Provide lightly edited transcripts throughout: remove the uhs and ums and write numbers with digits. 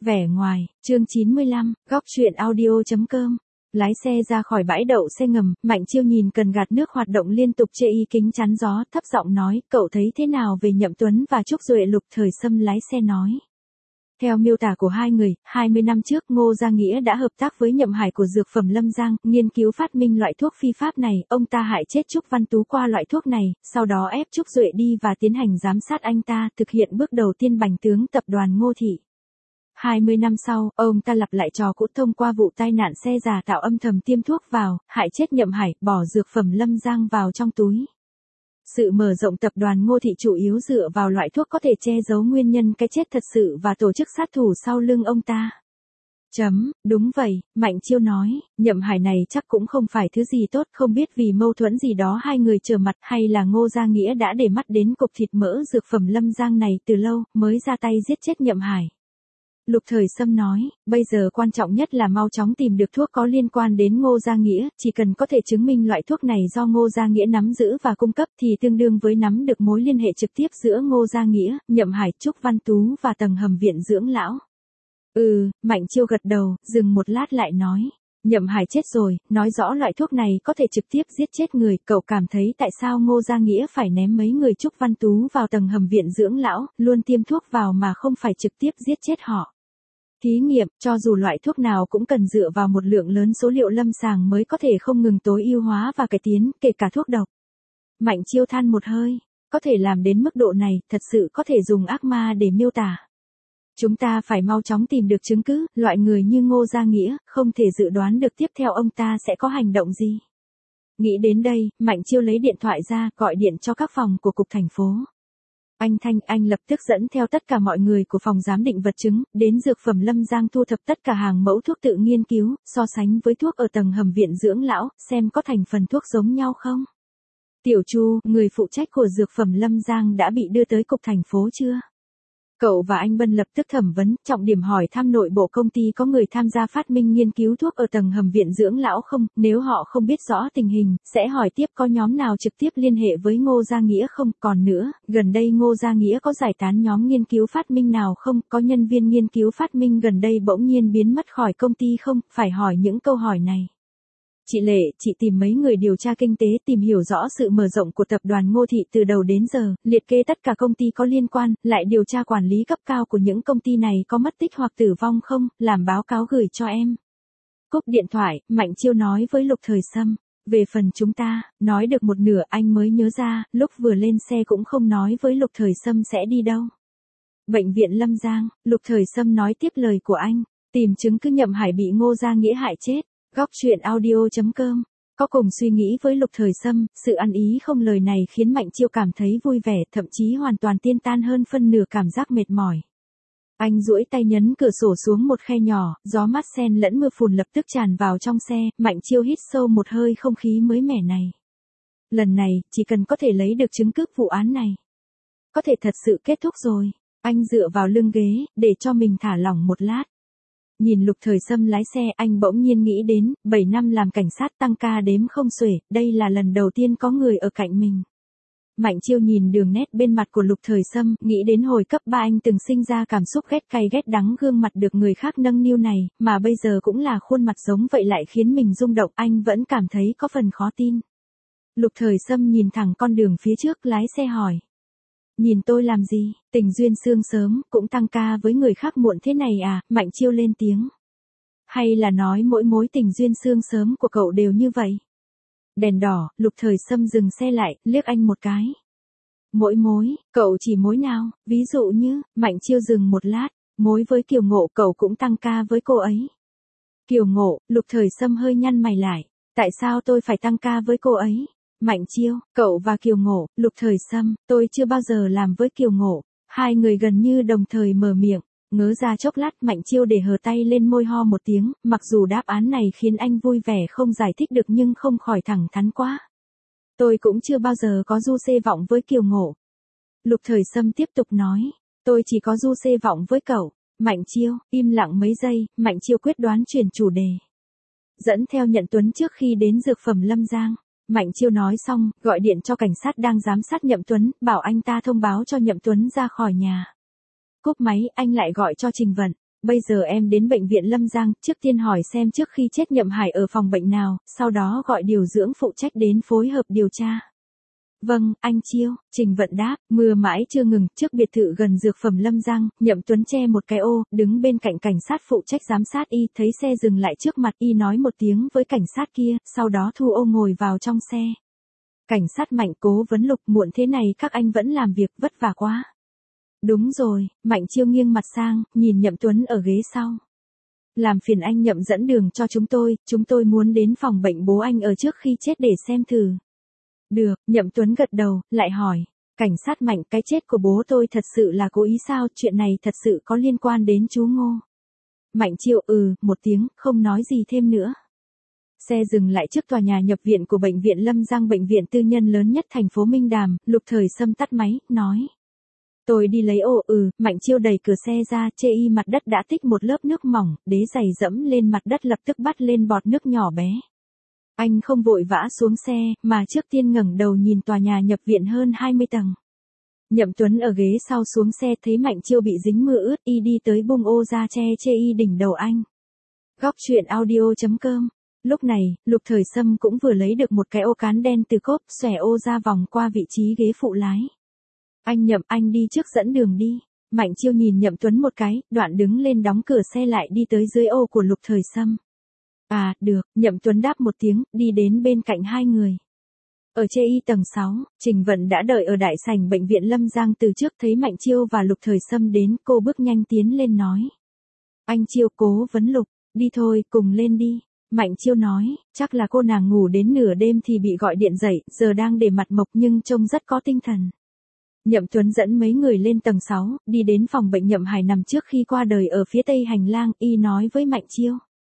Vẻ ngoài, chương 95, góc truyện audio.com. Lái xe ra khỏi bãi đậu xe ngầm, Mạnh Chiêu nhìn cần gạt nước hoạt động liên tục chê y kính chắn gió, thấp giọng nói, cậu thấy thế nào về Nhậm Tuấn và Trúc Duệ? Lục Thời Sâm lái xe nói. Theo miêu tả của hai người, 20 năm trước Ngô Gia Nghĩa đã hợp tác với Nhậm Hải của Dược Phẩm Lâm Giang, nghiên cứu phát minh loại thuốc phi pháp này, ông ta hại chết Trúc Văn Tú qua loại thuốc này, sau đó ép Trúc Duệ đi và tiến hành giám sát anh ta, thực hiện bước đầu tiên bành tướng tập đoàn Ngô Thị. 20 năm sau, ông ta lặp lại trò cũ thông qua vụ tai nạn xe giả tạo âm thầm tiêm thuốc vào, hại chết Nhậm Hải, bỏ Dược Phẩm Lâm Giang vào trong túi. Sự mở rộng tập đoàn Ngô Thị chủ yếu dựa vào loại thuốc có thể che giấu nguyên nhân cái chết thật sự và tổ chức sát thủ sau lưng ông ta. Đúng vậy, Mạnh Chiêu nói, Nhậm Hải này chắc cũng không phải thứ gì tốt, không biết vì mâu thuẫn gì đó hai người trở mặt hay là Ngô Gia Nghĩa đã để mắt đến cục thịt mỡ Dược Phẩm Lâm Giang này từ lâu, mới ra tay giết chết Nhậm Hải. Lục Thời Sâm nói, bây giờ quan trọng nhất là mau chóng tìm được thuốc có liên quan đến Ngô Gia Nghĩa, chỉ cần có thể chứng minh loại thuốc này do Ngô Gia Nghĩa nắm giữ và cung cấp thì tương đương với nắm được mối liên hệ trực tiếp giữa Ngô Gia Nghĩa, Nhậm Hải, Trúc Văn Tú và tầng hầm viện dưỡng lão. Mạnh Chiêu gật đầu, dừng một lát lại nói, Nhậm Hải chết rồi, nói rõ loại thuốc này có thể trực tiếp giết chết người, cậu cảm thấy tại sao Ngô Gia Nghĩa phải ném mấy người Trúc Văn Tú vào tầng hầm viện dưỡng lão, luôn tiêm thuốc vào mà không phải trực tiếp giết chết họ. Thí nghiệm, cho dù loại thuốc nào cũng cần dựa vào một lượng lớn số liệu lâm sàng mới có thể không ngừng tối ưu hóa và cải tiến, kể cả thuốc độc. Mạnh Chiêu than một hơi, có thể làm đến mức độ này, thật sự có thể dùng ác ma để miêu tả. Chúng ta phải mau chóng tìm được chứng cứ, loại người như Ngô Gia Nghĩa, không thể dự đoán được tiếp theo ông ta sẽ có hành động gì. Nghĩ đến đây, Mạnh Chiêu lấy điện thoại ra, gọi điện cho các phòng của cục thành phố. Anh lập tức dẫn theo tất cả mọi người của phòng giám định vật chứng, đến Dược Phẩm Lâm Giang thu thập tất cả hàng mẫu thuốc tự nghiên cứu, so sánh với thuốc ở tầng hầm viện dưỡng lão, xem có thành phần thuốc giống nhau không. Tiểu Chu, người phụ trách của Dược Phẩm Lâm Giang đã bị đưa tới cục thành phố chưa? Cậu và anh Bân lập tức thẩm vấn, trọng điểm hỏi thăm nội bộ công ty có người tham gia phát minh nghiên cứu thuốc ở tầng hầm viện dưỡng lão không, nếu họ không biết rõ tình hình, sẽ hỏi tiếp có nhóm nào trực tiếp liên hệ với Ngô Gia Nghĩa không, còn nữa, gần đây Ngô Gia Nghĩa có giải tán nhóm nghiên cứu phát minh nào không, có nhân viên nghiên cứu phát minh gần đây bỗng nhiên biến mất khỏi công ty không, phải hỏi những câu hỏi này. Chị Lệ, chị tìm mấy người điều tra kinh tế tìm hiểu rõ sự mở rộng của tập đoàn Ngô Thị từ đầu đến giờ, liệt kê tất cả công ty có liên quan, lại điều tra quản lý cấp cao của những công ty này có mất tích hoặc tử vong không, làm báo cáo gửi cho em. Cúp điện thoại, Mạnh Chiêu nói với Lục Thời Sâm, về phần chúng ta, nói được một nửa anh mới nhớ ra, lúc vừa lên xe cũng không nói với Lục Thời Sâm sẽ đi đâu. Bệnh viện Lâm Giang, Lục Thời Sâm nói tiếp lời của anh, tìm chứng cứ Nhậm Hải bị Ngô Gia Nghĩa hại chết. Góc truyện audio.com. Có cùng suy nghĩ với Lục Thời Sâm, sự ăn ý không lời này khiến Mạnh Chiêu cảm thấy vui vẻ, thậm chí hoàn toàn tiên tan hơn phân nửa cảm giác mệt mỏi. Anh duỗi tay nhấn cửa sổ xuống một khe nhỏ, gió mát xen lẫn mưa phùn lập tức tràn vào trong xe, Mạnh Chiêu hít sâu một hơi không khí mới mẻ này. Lần này, chỉ cần có thể lấy được chứng cứ vụ án này, có thể thật sự kết thúc rồi. Anh dựa vào lưng ghế, để cho mình thả lỏng một lát. Nhìn Lục Thời Sâm lái xe, anh bỗng nhiên nghĩ đến, 7 năm làm cảnh sát tăng ca đếm không xuể, đây là lần đầu tiên có người ở cạnh mình. Mạnh Chiêu nhìn đường nét bên mặt của Lục Thời Sâm, nghĩ đến hồi cấp 3 anh từng sinh ra cảm xúc ghét cay ghét đắng gương mặt được người khác nâng niu này, mà bây giờ cũng là khuôn mặt giống vậy lại khiến mình rung động, anh vẫn cảm thấy có phần khó tin. Lục Thời Sâm nhìn thẳng con đường phía trước, lái xe hỏi. Nhìn tôi làm gì, tình duyên sương sớm, cũng tăng ca với người khác muộn thế này à, Mạnh Chiêu lên tiếng. Hay là nói mỗi mối tình duyên sương sớm của cậu đều như vậy? Đèn đỏ, Lục Thời Sâm dừng xe lại, liếc anh một cái. Mỗi mối, cậu chỉ mối nào, ví dụ như, Mạnh Chiêu dừng một lát, mối với Kiều Ngộ cậu cũng tăng ca với cô ấy. Kiều Ngộ, Lục Thời Sâm hơi nhăn mày lại, tại sao tôi phải tăng ca với cô ấy? Mạnh Chiêu, cậu và Kiều Ngộ, Lục Thời Sâm, tôi chưa bao giờ làm với Kiều Ngộ. Hai người gần như đồng thời mở miệng, ngớ ra chốc lát, Mạnh Chiêu để hờ tay lên môi ho một tiếng, mặc dù đáp án này khiến anh vui vẻ không giải thích được nhưng không khỏi thẳng thắn quá. Tôi cũng chưa bao giờ có du xê vọng với Kiều Ngộ. Lục Thời Sâm tiếp tục nói, tôi chỉ có du xê vọng với cậu. Mạnh Chiêu, im lặng mấy giây, Mạnh Chiêu quyết đoán chuyển chủ đề. Dẫn theo Nhận Tuấn trước khi đến Dược Phẩm Lâm Giang. Mạnh Chiêu nói xong, gọi điện cho cảnh sát đang giám sát Nhậm Tuấn, bảo anh ta thông báo cho Nhậm Tuấn ra khỏi nhà. Cúp máy, anh lại gọi cho Trình Vận. Bây giờ em đến bệnh viện Lâm Giang, trước tiên hỏi xem trước khi chết Nhậm Hải ở phòng bệnh nào, sau đó gọi điều dưỡng phụ trách đến phối hợp điều tra. Vâng, anh Chiêu, Trình Vận đáp, mưa mãi chưa ngừng, trước biệt thự gần dược phẩm Lâm Giang, Nhậm Tuấn che một cái ô, đứng bên cạnh cảnh sát phụ trách giám sát y, thấy xe dừng lại trước mặt y nói một tiếng với cảnh sát kia, sau đó thu ô ngồi vào trong xe. Cảnh sát Mạnh Cố vấn Lục, muộn thế này các anh vẫn làm việc vất vả quá. Đúng rồi, Mạnh Chiêu nghiêng mặt sang, nhìn Nhậm Tuấn ở ghế sau. Làm phiền anh Nhậm dẫn đường cho chúng tôi muốn đến phòng bệnh bố anh ở trước khi chết để xem thử. Được, Nhậm Tuấn gật đầu, lại hỏi. Cảnh sát Mạnh, cái chết của bố tôi thật sự là cố ý sao, chuyện này thật sự có liên quan đến chú Ngô. Mạnh Chiêu một tiếng, không nói gì thêm nữa. Xe dừng lại trước tòa nhà nhập viện của bệnh viện Lâm Giang, bệnh viện tư nhân lớn nhất thành phố Minh Đàm, Lục Thời Sâm tắt máy, nói. Tôi đi lấy ô. Mạnh Chiêu đẩy cửa xe ra, chê y mặt đất đã tích một lớp nước mỏng, đế giày dẫm lên mặt đất lập tức bắt lên bọt nước nhỏ bé. Anh không vội vã xuống xe, mà trước tiên ngẩng đầu nhìn tòa nhà nhập viện hơn 20 tầng. Nhậm Tuấn ở ghế sau xuống xe thấy Mạnh Chiêu bị dính mưa ướt, y đi tới bung ô ra che chê y đỉnh đầu anh. Góc truyện audio.com. Lúc này, Lục Thời Sâm cũng vừa lấy được một cái ô cán đen từ cốp, xòe ô ra vòng qua vị trí ghế phụ lái. Anh Nhậm, anh đi trước dẫn đường đi. Mạnh Chiêu nhìn Nhậm Tuấn một cái, đoạn đứng lên đóng cửa xe lại đi tới dưới ô của Lục Thời Sâm. À, được, Nhậm Tuấn đáp một tiếng, đi đến bên cạnh hai người. Ở chê y tầng 6, Trình Vận đã đợi ở đại sảnh bệnh viện Lâm Giang từ trước, thấy Mạnh Chiêu và Lục Thời Sâm đến, cô bước nhanh tiến lên nói. Anh Chiêu, cố vấn Lục, đi thôi, cùng lên đi. Mạnh Chiêu nói, chắc là cô nàng ngủ đến nửa đêm thì bị gọi điện dậy, giờ đang để mặt mộc nhưng trông rất có tinh thần. Nhậm Tuấn dẫn mấy người lên tầng 6, đi đến phòng bệnh Nhậm Hải nằm trước khi qua đời ở phía tây hành lang, y nói với Mạnh Chiêu.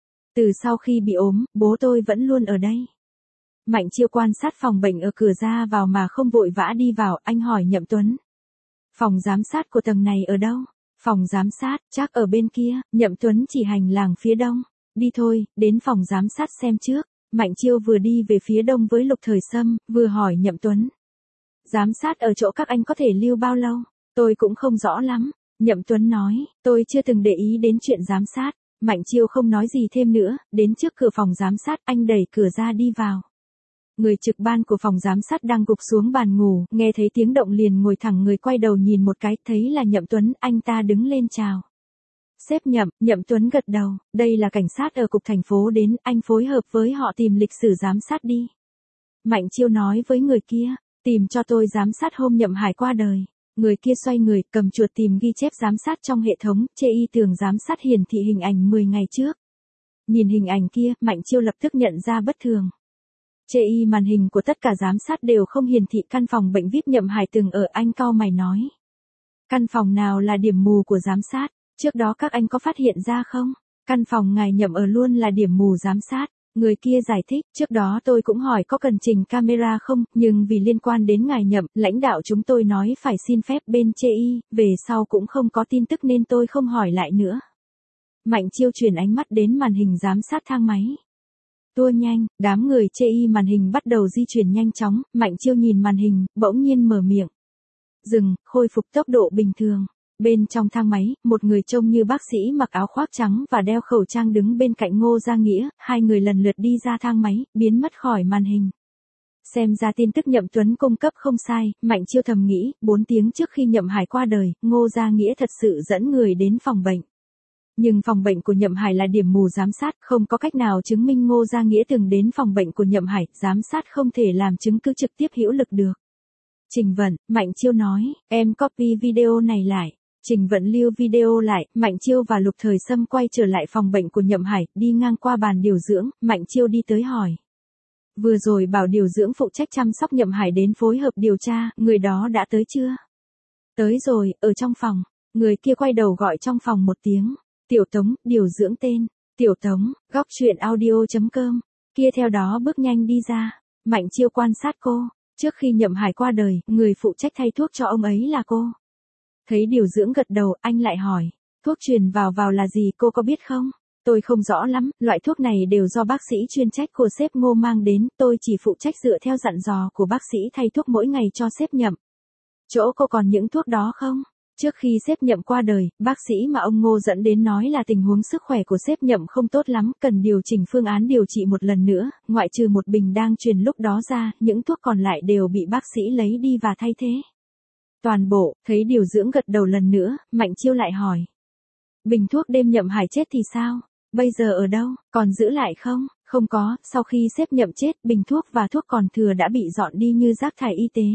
Từ sau khi bị ốm, bố tôi vẫn luôn ở đây. Mạnh Chiêu quan sát phòng bệnh ở cửa ra vào mà không vội vã đi vào, anh hỏi Nhậm Tuấn. Phòng giám sát của tầng này ở đâu? Phòng giám sát, chắc ở bên kia, Nhậm Tuấn chỉ hành lang phía đông. Đi thôi, đến phòng giám sát xem trước. Mạnh Chiêu vừa đi về phía đông với Lục Thời Sâm, vừa hỏi Nhậm Tuấn. Giám sát ở chỗ các anh có thể lưu bao lâu? Tôi cũng không rõ lắm. Nhậm Tuấn nói, tôi chưa từng để ý đến chuyện giám sát. Mạnh Chiêu không nói gì thêm nữa, đến trước cửa phòng giám sát, anh đẩy cửa ra đi vào. Người trực ban của phòng giám sát đang gục xuống bàn ngủ, nghe thấy tiếng động liền ngồi thẳng người, quay đầu nhìn một cái, thấy là Nhậm Tuấn, anh ta đứng lên chào. Sếp Nhậm, Nhậm Tuấn gật đầu, đây là cảnh sát ở cục thành phố đến, anh phối hợp với họ tìm lịch sử giám sát đi. Mạnh Chiêu nói với người kia, tìm cho tôi giám sát hôm Nhậm Hải qua đời. Người kia xoay người, cầm chuột tìm ghi chép giám sát trong hệ thống, chê y tường giám sát hiển thị hình ảnh 10 ngày trước. Nhìn hình ảnh kia, Mạnh Chiêu lập tức nhận ra bất thường. Chê y màn hình của tất cả giám sát đều không hiển thị căn phòng bệnh VIP Nhậm Hải từng ở, anh cau mày nói. Căn phòng nào là điểm mù của giám sát, trước đó các anh có phát hiện ra không? Căn phòng ngài Nhậm ở luôn là điểm mù giám sát. Người kia giải thích, trước đó tôi cũng hỏi có cần trình camera không, nhưng vì liên quan đến ngài Nhậm, lãnh đạo chúng tôi nói phải xin phép bên chê y, về sau cũng không có tin tức nên tôi không hỏi lại nữa. Mạnh Chiêu chuyển ánh mắt đến màn hình giám sát thang máy. Tua nhanh, đám người chê y màn hình bắt đầu di chuyển nhanh chóng, Mạnh Chiêu nhìn màn hình, bỗng nhiên mở miệng. Dừng, khôi phục tốc độ bình thường. Bên trong thang máy, một người trông như bác sĩ mặc áo khoác trắng và đeo khẩu trang đứng bên cạnh Ngô Gia Nghĩa, hai người lần lượt đi ra thang máy, biến mất khỏi màn hình. Xem ra tin tức Nhậm Tuấn cung cấp không sai, Mạnh Chiêu thầm nghĩ, 4 tiếng trước khi Nhậm Hải qua đời, Ngô Gia Nghĩa thật sự dẫn người đến phòng bệnh. Nhưng phòng bệnh của Nhậm Hải là điểm mù giám sát, không có cách nào chứng minh Ngô Gia Nghĩa từng đến phòng bệnh của Nhậm Hải, giám sát không thể làm chứng cứ trực tiếp hữu lực được. Trình Vận, Mạnh Chiêu nói, em copy video này lại. Trình Vận lưu video lại, Mạnh Chiêu và Lục Thời Sâm quay trở lại phòng bệnh của Nhậm Hải, đi ngang qua bàn điều dưỡng, Mạnh Chiêu đi tới hỏi. Vừa rồi bảo điều dưỡng phụ trách chăm sóc Nhậm Hải đến phối hợp điều tra, người đó đã tới chưa? Tới rồi, ở trong phòng. Người kia quay đầu gọi trong phòng một tiếng. Tiểu Tống, điều dưỡng tên. Tiểu Tống, góc truyện audio.com. Kia theo đó bước nhanh đi ra. Mạnh Chiêu quan sát cô. Trước khi Nhậm Hải qua đời, người phụ trách thay thuốc cho ông ấy là cô. Thấy điều dưỡng gật đầu, anh lại hỏi. Thuốc truyền vào là gì cô có biết không? Tôi không rõ lắm, loại thuốc này đều do bác sĩ chuyên trách của sếp Ngô mang đến, tôi chỉ phụ trách dựa theo dặn dò của bác sĩ thay thuốc mỗi ngày cho sếp Nhậm. Chỗ cô còn những thuốc đó không? Trước khi sếp Nhậm qua đời, bác sĩ mà ông Ngô dẫn đến nói là tình huống sức khỏe của sếp Nhậm không tốt lắm, cần điều chỉnh phương án điều trị một lần nữa, ngoại trừ một bình đang truyền lúc đó ra, những thuốc còn lại đều bị bác sĩ lấy đi và thay thế. Toàn bộ, thấy điều dưỡng gật đầu lần nữa, Mạnh Chiêu lại hỏi. Bình thuốc đêm Nhậm Hải chết thì sao? Bây giờ ở đâu, còn giữ lại không? Không có, sau khi sếp Nhậm chết, bình thuốc và thuốc còn thừa đã bị dọn đi như rác thải y tế.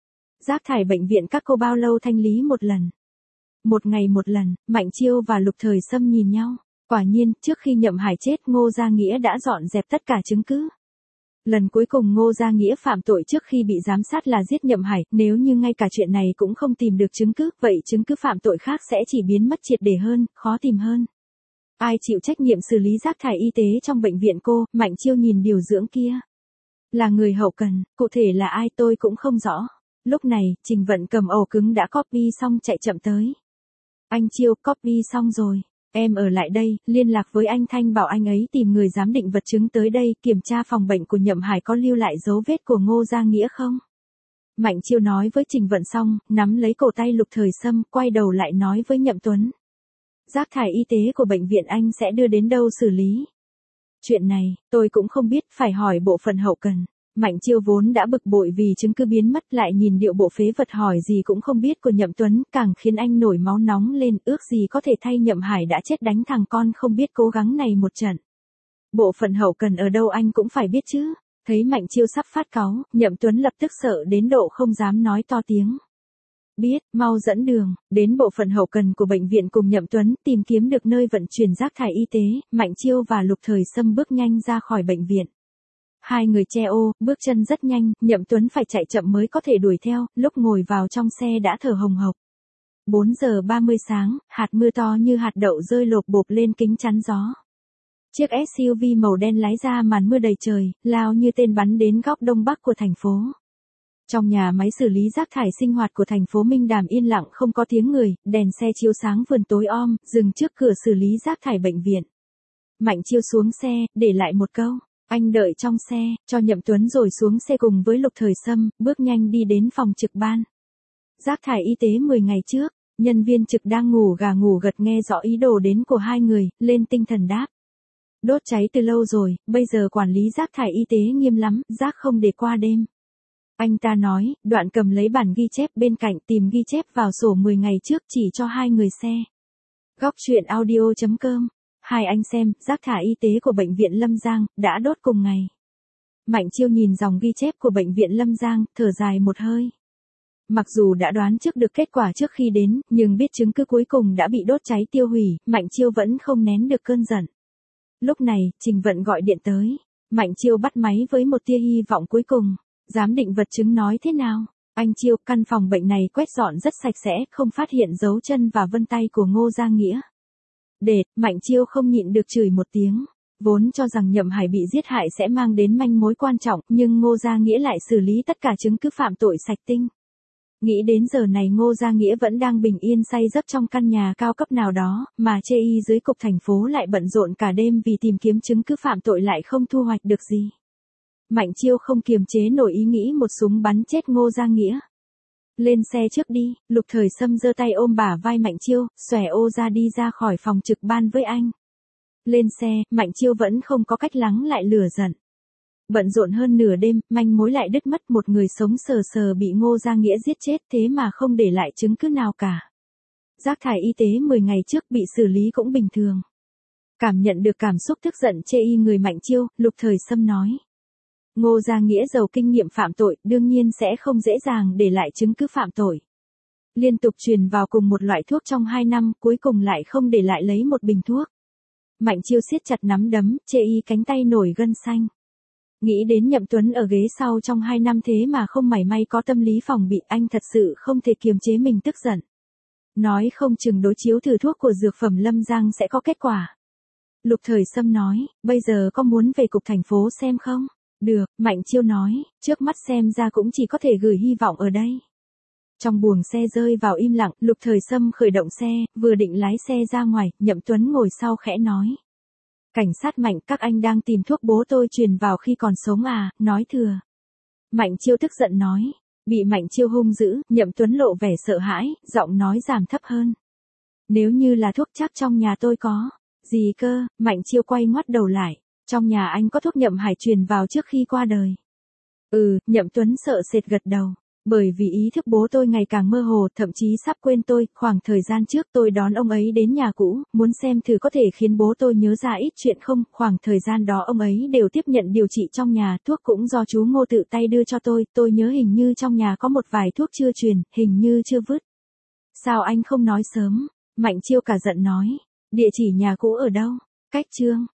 Rác thải bệnh viện các cô bao lâu thanh lý một lần? Một ngày một lần, Mạnh Chiêu và Lục Thời Sâm nhìn nhau. Quả nhiên, trước khi Nhậm Hải chết Ngô Gia Nghĩa đã dọn dẹp tất cả chứng cứ. Lần cuối cùng Ngô Gia Nghĩa phạm tội trước khi bị giám sát là giết Nhậm Hải, nếu như ngay cả chuyện này cũng không tìm được chứng cứ, vậy chứng cứ phạm tội khác sẽ chỉ biến mất triệt để hơn, khó tìm hơn. Ai chịu trách nhiệm xử lý rác thải y tế trong bệnh viện cô? Mạnh Chiêu nhìn điều dưỡng kia. Là người hậu cần, cụ thể là ai tôi cũng không rõ. Lúc này, Trình Vận cầm ổ cứng đã copy xong chạy chậm tới. Anh Chiêu, copy xong rồi. Em ở lại đây, liên lạc với anh Thanh bảo anh ấy tìm người giám định vật chứng tới đây, kiểm tra phòng bệnh của Nhậm Hải có lưu lại dấu vết của Ngô Gia Nghĩa không? Mạnh Chiêu nói với Trình Vận xong, nắm lấy cổ tay Lục Thời Sâm, quay đầu lại nói với Nhậm Tuấn. Rác thải y tế của bệnh viện anh sẽ đưa đến đâu xử lý? Chuyện này, tôi cũng không biết, phải hỏi bộ phận hậu cần. Mạnh Chiêu vốn đã bực bội vì chứng cứ biến mất, lại nhìn điệu bộ phế vật hỏi gì cũng không biết của Nhậm Tuấn, càng khiến anh nổi máu nóng lên, ước gì có thể thay Nhậm Hải đã chết đánh thằng con không biết cố gắng này một trận. Bộ phận hậu cần ở đâu anh cũng phải biết chứ. Thấy Mạnh Chiêu sắp phát cáu, Nhậm Tuấn lập tức sợ đến độ không dám nói to tiếng. Biết, mau dẫn đường, đến bộ phận hậu cần của bệnh viện cùng Nhậm Tuấn, tìm kiếm được nơi vận chuyển rác thải y tế, Mạnh Chiêu và Lục Thời Sâm bước nhanh ra khỏi bệnh viện. Hai người che ô, bước chân rất nhanh, Nhậm Tuấn phải chạy chậm mới có thể đuổi theo, lúc ngồi vào trong xe đã thở hồng hộc. 4 giờ 30 sáng, hạt mưa to như hạt đậu rơi lộp bộp lên kính chắn gió. Chiếc SUV màu đen lái ra màn mưa đầy trời, lao như tên bắn đến góc đông bắc của thành phố. Trong nhà máy xử lý rác thải sinh hoạt của thành phố Minh Đàm yên lặng không có tiếng người, đèn xe chiếu sáng vườn tối om, dừng trước cửa xử lý rác thải bệnh viện. Mạnh Chiêu xuống xe, để lại một câu. Anh đợi trong xe, cho Nhậm Tuấn rồi xuống xe cùng với Lục Thời Sâm, bước nhanh đi đến phòng trực ban. Rác thải y tế 10 ngày trước, nhân viên trực đang ngủ gà ngủ gật nghe rõ ý đồ đến của hai người, lên tinh thần đáp. Đốt cháy từ lâu rồi, bây giờ quản lý rác thải y tế nghiêm lắm, rác không để qua đêm. Anh ta nói, đoạn cầm lấy bản ghi chép bên cạnh tìm ghi chép vào sổ 10 ngày trước chỉ cho hai người xe. Góc truyện audio.com. Hai anh xem, rác thải y tế của bệnh viện Lâm Giang, đã đốt cùng ngày. Mạnh Chiêu nhìn dòng ghi chép của bệnh viện Lâm Giang, thở dài một hơi. Mặc dù đã đoán trước được kết quả trước khi đến, nhưng biết chứng cứ cuối cùng đã bị đốt cháy tiêu hủy, Mạnh Chiêu vẫn không nén được cơn giận. Lúc này, Trình Vận gọi điện tới. Mạnh Chiêu bắt máy với một tia hy vọng cuối cùng. Giám định vật chứng nói thế nào? Anh Chiêu, căn phòng bệnh này quét dọn rất sạch sẽ, không phát hiện dấu chân và vân tay của Ngô Gia Nghĩa. Đệt, Mạnh Chiêu không nhịn được chửi một tiếng. Vốn cho rằng Nhậm Hải bị giết hại sẽ mang đến manh mối quan trọng, nhưng Ngô Gia Nghĩa lại xử lý tất cả chứng cứ phạm tội sạch tinh. Nghĩ đến giờ này Ngô Gia Nghĩa vẫn đang bình yên say giấc trong căn nhà cao cấp nào đó, mà chê y dưới cục thành phố lại bận rộn cả đêm vì tìm kiếm chứng cứ phạm tội lại không thu hoạch được gì. Mạnh Chiêu không kiềm chế nổi ý nghĩ một súng bắn chết Ngô Gia Nghĩa. Lên xe trước đi, Lục Thời Sâm giơ tay ôm bả vai Mạnh Chiêu, xòe ô ra đi ra khỏi phòng trực ban với anh. Lên xe, Mạnh Chiêu vẫn không có cách lắng lại lửa giận. Bận rộn hơn nửa đêm, manh mối lại đứt mất, một người sống sờ sờ bị Ngô Gia Nghĩa giết chết thế mà không để lại chứng cứ nào cả. Rác thải y tế 10 ngày trước bị xử lý cũng bình thường. Cảm nhận được cảm xúc tức giận chê y người Mạnh Chiêu, Lục Thời Sâm nói. Ngô Gia Nghĩa giàu kinh nghiệm phạm tội, đương nhiên sẽ không dễ dàng để lại chứng cứ phạm tội. Liên tục truyền vào cùng một loại thuốc trong 2 năm, cuối cùng lại không để lại lấy một bình thuốc. Mạnh Chiêu siết chặt nắm đấm, chê y cánh tay nổi gân xanh. Nghĩ đến Nhậm Tuấn ở ghế sau trong 2 năm thế mà không mảy may có tâm lý phòng bị, anh thật sự không thể kiềm chế mình tức giận. Nói không chừng đối chiếu thử thuốc của dược phẩm Lâm Giang sẽ có kết quả. Lục Thời Sâm nói, bây giờ có muốn về cục thành phố xem không? Được, Mạnh Chiêu nói, trước mắt xem ra cũng chỉ có thể gửi hy vọng ở đây. Trong buồng xe rơi vào im lặng, Lục Thời Sâm khởi động xe, vừa định lái xe ra ngoài, Nhậm Tuấn ngồi sau khẽ nói. Cảnh sát Mạnh, các anh đang tìm thuốc bố tôi truyền vào khi còn sống à, nói thừa. Mạnh Chiêu tức giận nói. Bị Mạnh Chiêu hung dữ, Nhậm Tuấn lộ vẻ sợ hãi, giọng nói giảm thấp hơn. Nếu như là thuốc chắc trong nhà tôi có. Gì cơ? Mạnh Chiêu quay ngoắt đầu lại. Trong nhà anh có thuốc Nhậm Hải truyền vào trước khi qua đời. Nhậm Tuấn sợ sệt gật đầu. Bởi vì ý thức bố tôi ngày càng mơ hồ, thậm chí sắp quên tôi, khoảng thời gian trước tôi đón ông ấy đến nhà cũ, muốn xem thử có thể khiến bố tôi nhớ ra ít chuyện không, khoảng thời gian đó ông ấy đều tiếp nhận điều trị trong nhà, thuốc cũng do chú Ngô tự tay đưa cho tôi nhớ hình như trong nhà có một vài thuốc chưa truyền, hình như chưa vứt. Sao anh không nói sớm? Mạnh Chiêu cả giận nói. Địa chỉ nhà cũ ở đâu? Cách Trương.